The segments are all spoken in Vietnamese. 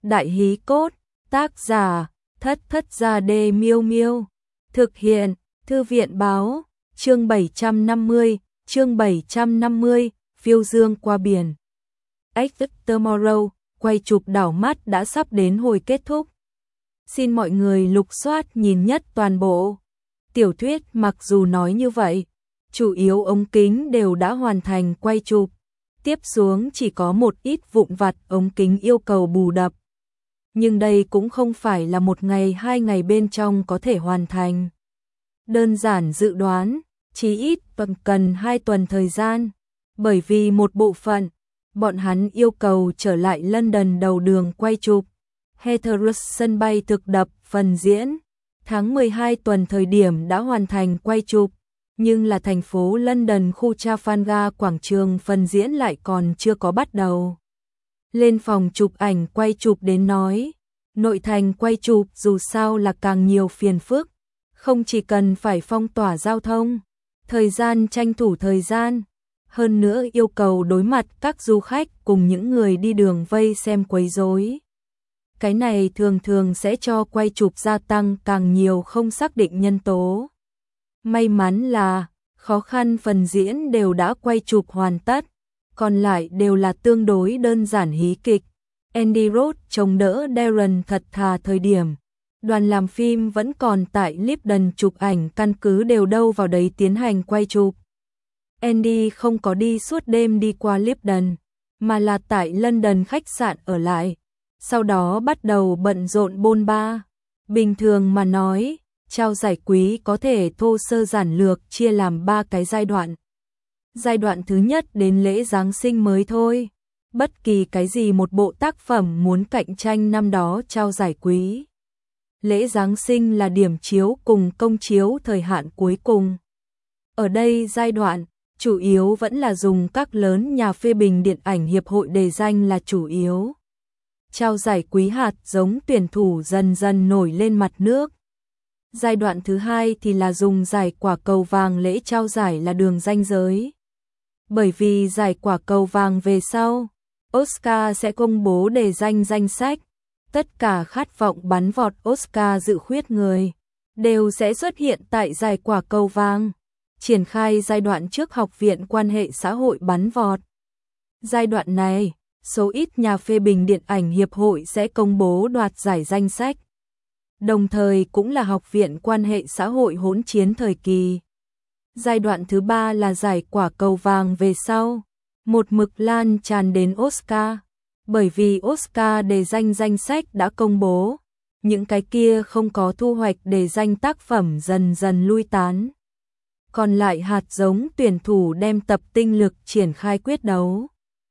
Đại hí cốt, tác giả, Thất Thất Gia Đê Miêu Miêu. Thực hiện, Thư viện báo, chương 750, phiêu dương qua biển. Exit Tomorrow, quay chụp đảo mắt đã sắp đến hồi kết thúc. Xin mọi người lục soát nhìn nhất toàn bộ. Tiểu thuyết mặc dù nói như vậy, chủ yếu ống kính đều đã hoàn thành quay chụp. Tiếp xuống chỉ có một ít vụn vặt ống kính yêu cầu bù đắp. Nhưng đây cũng không phải là một ngày 2 ngày bên trong có thể hoàn thành. Đơn giản dự đoán, chí ít cần 2 tuần thời gian, bởi vì một bộ phận, bọn hắn yêu cầu trở lại London đầu đường quay chụp. Heathrow sân bay thực đập phần diễn, tháng 12 tuần thời điểm đã hoàn thành quay chụp, nhưng là thành phố London khu Trafalgar quảng trường phần diễn lại còn chưa có bắt đầu. Lên phòng chụp ảnh quay chụp đến nói, nội thành quay chụp dù sao là càng nhiều phiền phức, không chỉ cần phải phong tỏa giao thông, thời gian tranh thủ thời gian, hơn nữa yêu cầu đối mặt các du khách cùng những người đi đường vây xem quấy rối. Cái này thường thường sẽ cho quay chụp gia tăng càng nhiều không xác định nhân tố. May mắn là, khó khăn phần diễn đều đã quay chụp hoàn tất, còn lại đều là tương đối đơn giản hí kịch. Andy Roth chống đỡ Darren thật thà thời điểm. Đoàn làm phim vẫn còn tại Lipton chụp ảnh căn cứ đều đâu vào đấy tiến hành quay chụp. Andy không có đi suốt đêm đi qua Lipton, mà là tại London khách sạn ở lại. Sau đó bắt đầu bận rộn bôn ba. Bình thường mà nói, trao giải quý có thể thô sơ giản lược chia làm 3 cái giai đoạn. Giai đoạn thứ nhất đến lễ Giáng sinh mới thôi. Bất kỳ cái gì một bộ tác phẩm muốn cạnh tranh năm đó trao giải quý. Lễ Giáng sinh là điểm chiếu cùng công chiếu thời hạn cuối cùng. Ở đây giai đoạn, chủ yếu vẫn là dùng các lớn nhà phê bình điện ảnh hiệp hội đề danh là chủ yếu. Trao giải quý hạt giống tuyển thủ dần dần nổi lên mặt nước. Giai đoạn thứ hai thì là dùng giải quả cầu vàng lễ trao giải là đường ranh giới. Bởi vì giải quả cầu vàng về sau, Oscar sẽ công bố đề danh danh sách. Tất cả khát vọng bắn vọt Oscar dự khuyết người đều sẽ xuất hiện tại giải quả cầu vàng, triển khai giai đoạn trước Học viện Quan hệ xã hội bắn vọt. Giai đoạn này, số ít nhà phê bình điện ảnh hiệp hội sẽ công bố đoạt giải danh sách. Đồng thời cũng là Học viện Quan hệ xã hội hỗn chiến thời kỳ. Giai đoạn thứ 3 là giải quả cầu vàng về sau, một mực lan tràn đến Oscar. Bởi vì Oscar đề danh danh sách đã công bố, những cái kia không có thu hoạch đề danh tác phẩm dần dần lui tán. Còn lại hạt giống tuyển thủ đem tập tinh lực triển khai quyết đấu.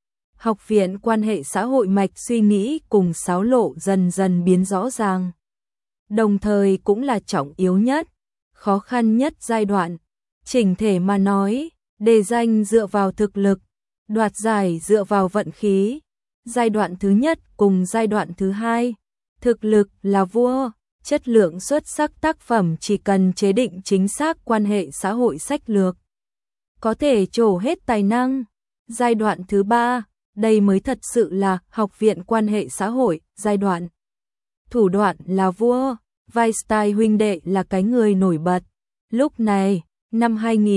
Học viện Quan hệ xã hội mạch suy nghĩ cùng xáo lộ dần dần biến rõ ràng. Đồng thời cũng là trọng yếu nhất, khó khăn nhất giai đoạn. Chỉnh thể mà nói, đề danh dựa vào thực lực, đoạt giải dựa vào vận khí. Giai đoạn thứ nhất cùng giai đoạn thứ hai, thực lực là vua, chất lượng xuất sắc tác phẩm chỉ cần chế định chính xác quan hệ xã hội sách lược, có thể trổ hết tài năng. Giai đoạn thứ ba, đây mới thật sự là Học viện Quan hệ xã hội, giai đoạn. Thủ đoạn là vua, Weinstein huynh đệ là cái người nổi bật. Lúc này, năm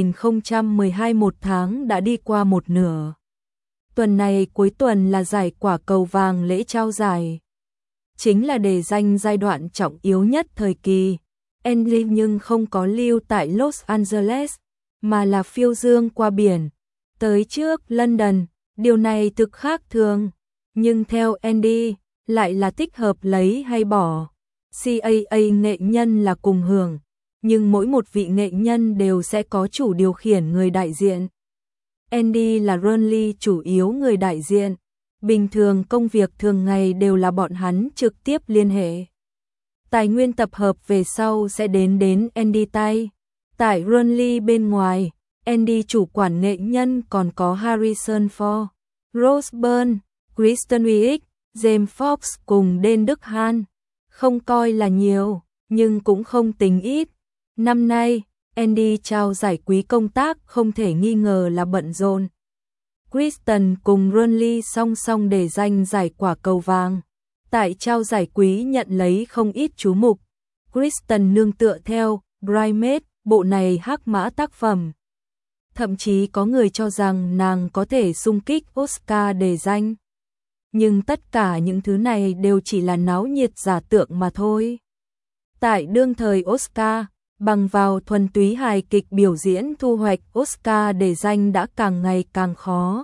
2012 một tháng đã đi qua một nửa. Tuần này cuối tuần là giải quả cầu vàng lễ trao giải. Chính là đề danh giai đoạn trọng yếu nhất thời kỳ. Andy nhưng không có lưu tại Los Angeles, mà là phiêu dương qua biển. Tới trước London, điều này thực khác thường. Nhưng theo Andy, lại là thích hợp lấy hay bỏ. CAA nghệ nhân là cùng hưởng, nhưng mỗi một vị nghệ nhân đều sẽ có chủ điều khiển người đại diện. Andy là Ronly chủ yếu người đại diện. Bình thường công việc thường ngày đều là bọn hắn trực tiếp liên hệ. Tài nguyên tập hợp về sau sẽ đến Andy tay. Tại Ronly bên ngoài, Andy chủ quản nghệ nhân còn có Harrison Ford, Rose Byrne, Kristen Wiig, James Fox cùng Dan Đức Han. Không coi là nhiều, nhưng cũng không tính ít. Năm nay, Andy trao giải quý công tác không thể nghi ngờ là bận rộn. Kristen cùng Ronly song song để danh giải quả cầu vàng. Tại trao giải quý nhận lấy không ít chú mục. Kristen nương tựa theo Bridesmaids, bộ này hắc mã tác phẩm. Thậm chí có người cho rằng nàng có thể xung kích Oscar đề danh. Nhưng tất cả những thứ này đều chỉ là náo nhiệt giả tượng mà thôi. Tại đương thời Oscar, bằng vào thuần túy hài kịch biểu diễn thu hoạch Oscar đề danh đã càng ngày càng khó.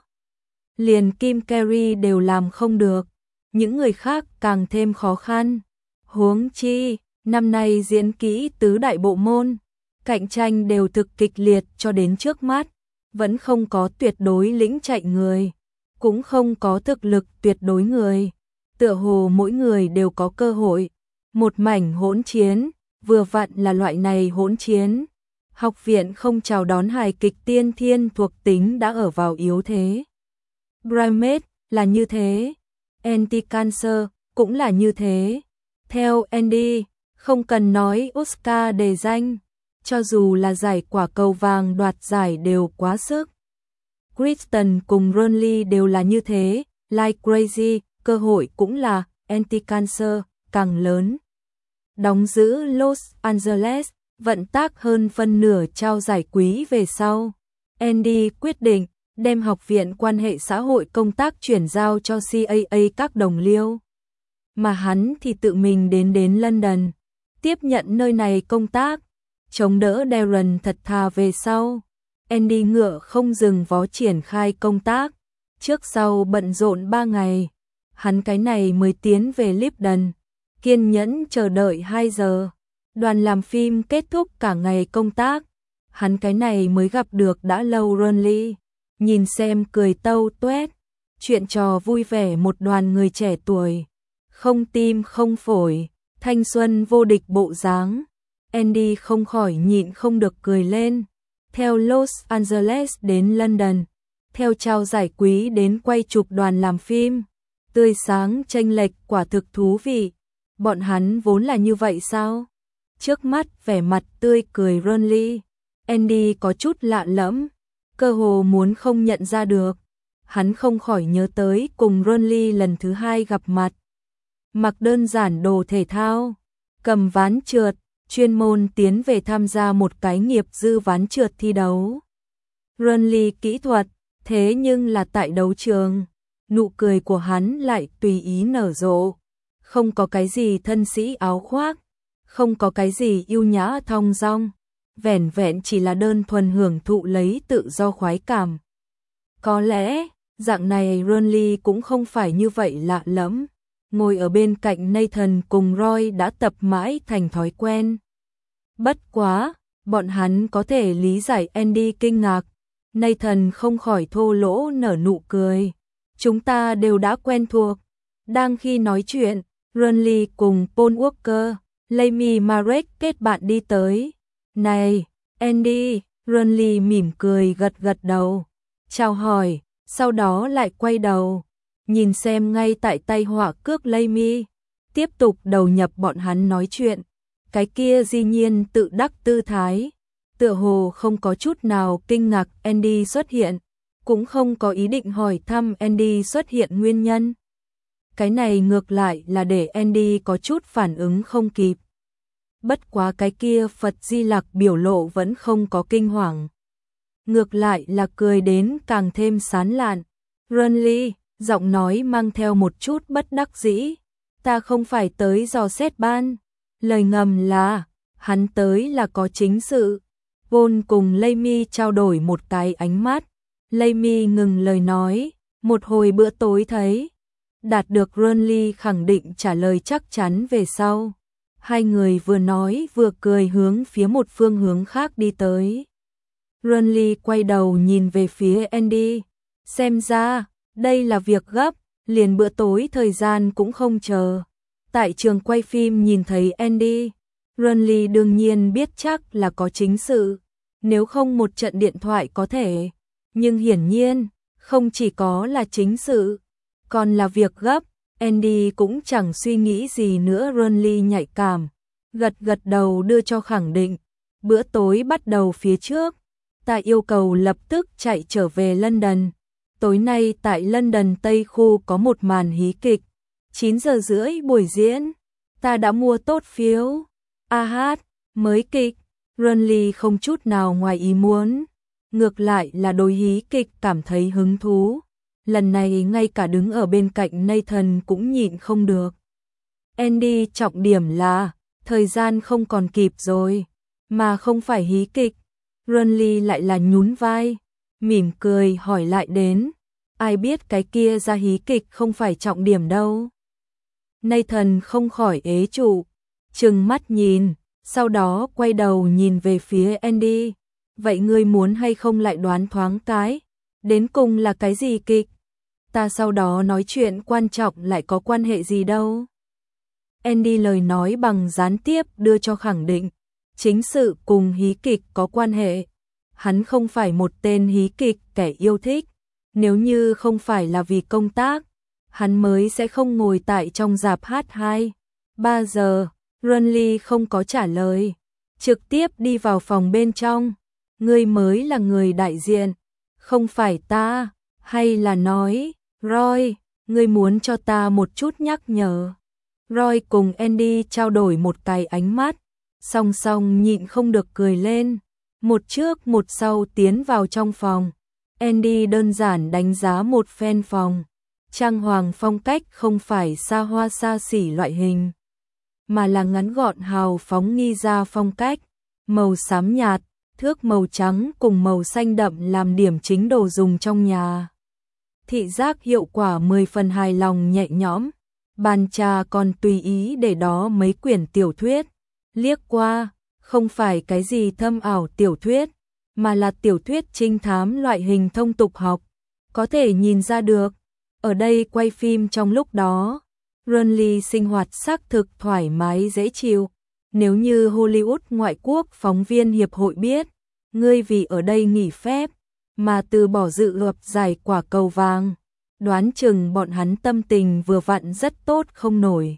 Liền Kim Carey đều làm không được, những người khác càng thêm khó khăn. Huống chi, năm nay diễn kỹ tứ đại bộ môn, cạnh tranh đều thực kịch liệt cho đến trước mắt, vẫn không có tuyệt đối lĩnh chạy người, cũng không có thực lực tuyệt đối người. Tựa hồ mỗi người đều có cơ hội, một mảnh hỗn chiến, vừa vặn là loại này hỗn chiến. Học viện không chào đón hài kịch tiên thiên thuộc tính đã ở vào yếu thế. Bridesmaids là như thế, Anti-Cancer cũng là như thế. Theo Andy, không cần nói Oscar đề danh, cho dù là giải quả cầu vàng đoạt giải đều quá sức. Kristen cùng Ronly đều là như thế, Like Crazy, cơ hội cũng là Anti-Cancer, càng lớn. Đóng giữ Los Angeles, vận tác hơn phân nửa trao giải quý về sau. Andy quyết định đem học viện quan hệ xã hội công tác chuyển giao cho CAA các đồng liêu. Mà hắn thì tự mình đến London, tiếp nhận nơi này công tác, chống đỡ Darren thật thà về sau. Andy ngựa không dừng vó triển khai công tác, trước sau bận rộn 3 ngày. Hắn cái này mới tiến về Lipton, kiên nhẫn chờ đợi 2 giờ. Đoàn làm phim kết thúc cả ngày công tác, hắn cái này mới gặp được đã lâu Ronly, nhìn xem cười tâu tuét, chuyện trò vui vẻ một đoàn người trẻ tuổi, không tim không phổi, thanh xuân vô địch bộ dáng. Andy không khỏi nhịn không được cười lên. Theo Los Angeles đến London, theo trao giải quý đến quay chụp đoàn làm phim, tươi sáng chênh lệch quả thực thú vị. Bọn hắn vốn là như vậy sao? Trước mắt vẻ mặt tươi cười Ronly, Andy có chút lạ lẫm, cơ hồ muốn không nhận ra được. Hắn không khỏi nhớ tới cùng Ronly lần thứ 2 gặp mặt. Mặc đơn giản đồ thể thao, cầm ván trượt, chuyên môn tiến về tham gia một cái nghiệp dư ván trượt thi đấu. Ronly kỹ thuật, thế nhưng là tại đấu trường, nụ cười của hắn lại tùy ý nở rộ. Không có cái gì thân sĩ áo khoác, không có cái gì yêu nhã thong dong, vẻn vẹn chỉ là đơn thuần hưởng thụ lấy tự do khoái cảm. Có lẽ, dạng này Ronly cũng không phải như vậy lạ lẫm. Ngồi ở bên cạnh Nathan cùng Roy đã tập mãi thành thói quen. Bất quá, bọn hắn có thể lý giải Andy kinh ngạc. Nathan không khỏi thô lỗ nở nụ cười. Chúng ta đều đã quen thuộc. Đang khi nói chuyện, Ronly cùng Paul Walker, Amy Marek kết bạn đi tới. Này, Andy, Ronly mỉm cười gật gật đầu. Chào hỏi, sau đó lại quay đầu. Nhìn xem ngay tại tay họa cước Amy, tiếp tục đầu nhập bọn hắn nói chuyện. Cái kia dĩ nhiên tự đắc tư thái, tựa hồ không có chút nào kinh ngạc Andy xuất hiện, cũng không có ý định hỏi thăm Andy xuất hiện nguyên nhân. Cái này ngược lại là để Andy có chút phản ứng không kịp. Bất quá cái kia Phật Di Lặc biểu lộ vẫn không có kinh hoàng. Ngược lại là cười đến càng thêm sán lạn. Ronly, giọng nói mang theo một chút bất đắc dĩ. Ta không phải tới dò xét ban. Lời ngầm là, hắn tới là có chính sự. Paul cùng Amy trao đổi một cái ánh mắt. Amy ngừng lời nói, một hồi bữa tối thấy. Đạt được Ronly khẳng định trả lời chắc chắn về sau. Hai người vừa nói vừa cười hướng phía một phương hướng khác đi tới. Ronly quay đầu nhìn về phía Andy. Xem ra, đây là việc gấp, liền bữa tối thời gian cũng không chờ. Tại trường quay phim nhìn thấy Andy, Ronly đương nhiên biết chắc là có chính sự. Nếu không một trận điện thoại có thể. Nhưng hiển nhiên, không chỉ có là chính sự, còn là việc gấp. Andy cũng chẳng suy nghĩ gì nữa. Ronly nhạy cảm, gật gật đầu đưa cho khẳng định. Bữa tối bắt đầu phía trước, ta yêu cầu lập tức chạy trở về London. Tối nay tại London Tây Khu có một màn hí kịch, 9 giờ rưỡi buổi diễn, ta đã mua tốt phiếu. Mới kịch, Runly không chút nào ngoài ý muốn. Ngược lại là đối hí kịch cảm thấy hứng thú. Lần này ngay cả đứng ở bên cạnh Nathan cũng nhịn không được. Andy, trọng điểm là thời gian không còn kịp rồi, mà không phải hí kịch. Runly lại là nhún vai, mỉm cười hỏi lại đến. Ai biết cái kia ra hí kịch không phải trọng điểm đâu. Nathan không khỏi ế trụ, trừng mắt nhìn, sau đó quay đầu nhìn về phía Andy. Vậy ngươi muốn hay không lại đoán thoáng cái, đến cùng là cái gì kịch? Ta sau đó nói chuyện quan trọng lại có quan hệ gì đâu. Andy lời nói bằng gián tiếp đưa cho khẳng định, chính sự cùng hí kịch có quan hệ. Hắn không phải một tên hí kịch kẻ yêu thích, nếu như không phải là vì công tác, hắn mới sẽ không ngồi tại trong rạp hát 2-3 giờ. Runly không có trả lời, trực tiếp đi vào phòng bên trong. Ngươi mới là người đại diện, không phải ta, hay là nói, Roy, ngươi muốn cho ta một chút nhắc nhở. Roy cùng Andy trao đổi một cái ánh mắt, song song nhịn không được cười lên. Một trước một sau tiến vào trong phòng. Andy đơn giản đánh giá một phen phòng. Trang hoàng phong cách không phải xa hoa xa xỉ loại hình, mà là ngắn gọn hào phóng nghi ra phong cách. Màu xám nhạt, thước màu trắng cùng màu xanh đậm làm điểm chính đồ dùng trong nhà. Thị giác hiệu quả 10 phần hài lòng nhẹ nhõm. Bàn trà còn tùy ý để đó mấy quyển tiểu thuyết. Liếc qua, không phải cái gì thâm ảo tiểu thuyết, mà là tiểu thuyết trinh thám loại hình thông tục học. Có thể nhìn ra được, ở đây quay phim trong lúc đó, Runly sinh hoạt xác thực thoải mái dễ chịu. Nếu như Hollywood ngoại quốc phóng viên hiệp hội biết, ngươi vì ở đây nghỉ phép, mà từ bỏ dự hợp giải quả cầu vàng, đoán chừng bọn hắn tâm tình vừa vặn rất tốt không nổi.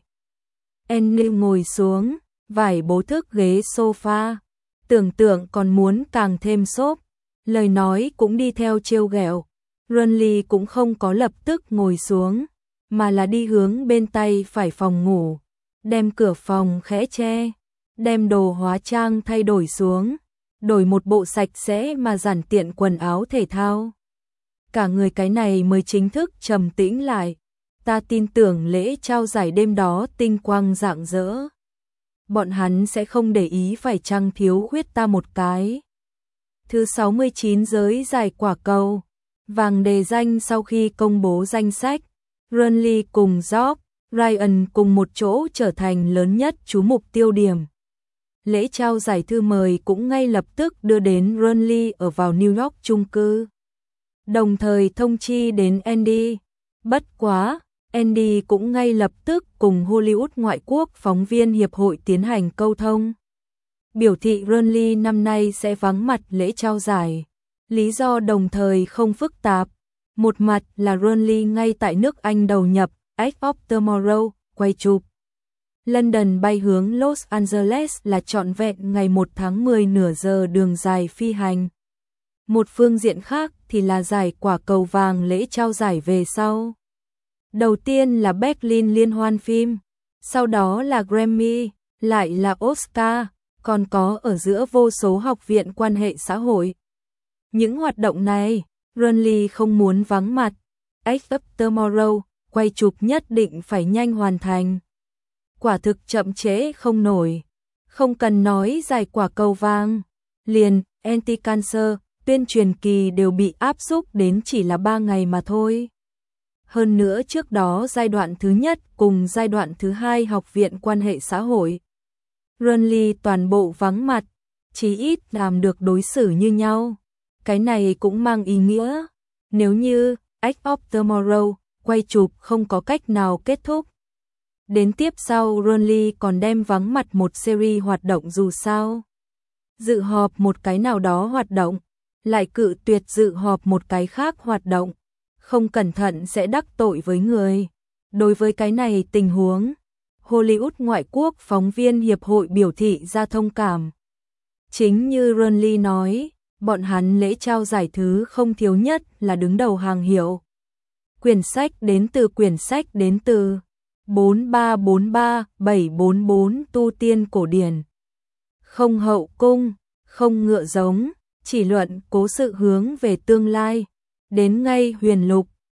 Andy ngồi xuống, vải bố thức ghế sofa, tưởng tượng còn muốn càng thêm xốp, lời nói cũng đi theo trêu ghẹo. Runly cũng không có lập tức ngồi xuống, mà là đi hướng bên tay phải phòng ngủ, đem cửa phòng khẽ che, đem đồ hóa trang thay đổi xuống, đổi một bộ sạch sẽ mà giản tiện quần áo thể thao. Cả người cái này mới chính thức trầm tĩnh lại. Ta tin tưởng lễ trao giải đêm đó tinh quang rạng rỡ. Bọn hắn sẽ không để ý phải chăng thiếu khuyết ta một cái. Thứ 69 giới giải quả cầu vàng đề danh. Sau khi công bố danh sách, Runly cùng Job, Ryan cùng một chỗ trở thành lớn nhất chú mục tiêu điểm. Lễ trao giải thư mời cũng ngay lập tức đưa đến Runly ở vào New York chung cư, đồng thời thông chi đến Andy. Bất quá, Andy cũng ngay lập tức cùng Hollywood ngoại quốc phóng viên hiệp hội tiến hành câu thông, biểu thị Runly năm nay sẽ vắng mặt lễ trao giải. Lý do đồng thời không phức tạp, một mặt là Runly ngay tại nước Anh đầu nhập Edge of Tomorrow quay chụp. London bay hướng Los Angeles là trọn vẹn ngày 1 tháng 10 nửa giờ đường dài phi hành. Một phương diện khác thì là giải quả cầu vàng lễ trao giải về sau. Đầu tiên là Berlin liên hoan phim, sau đó là Grammy, lại là Oscar, còn có ở giữa vô số học viện quan hệ xã hội. Những hoạt động này, Runly không muốn vắng mặt. Edge of Tomorrow quay chụp nhất định phải nhanh hoàn thành. Quả thực chậm trễ không nổi. Không cần nói giải quả cầu vàng, liền Anti-Cancer, tuyên truyền kỳ đều bị áp xúc đến chỉ là 3 ngày mà thôi. Hơn nữa trước đó giai đoạn thứ nhất cùng giai đoạn thứ hai học viện quan hệ xã hội, Runly toàn bộ vắng mặt, chí ít làm được đối xử như nhau. Cái này cũng mang ý nghĩa, nếu như Edge of Tomorrow quay chụp không có cách nào kết thúc, đến tiếp sau Runly còn đem vắng mặt một series hoạt động dù sao. Dự họp một cái nào đó hoạt động, lại cự tuyệt dự họp một cái khác hoạt động, không cẩn thận sẽ đắc tội với người. Đối với cái này tình huống, Hollywood ngoại quốc phóng viên hiệp hội biểu thị ra thông cảm. Chính như Runly nói, bọn hắn lễ trao giải thứ không thiếu nhất là đứng đầu hàng hiệu. Quyển sách đến từ 4343-744 tu tiên cổ điển. Không hậu cung, không ngựa giống, chỉ luận cố sự hướng về tương lai. Đến ngay huyền lục,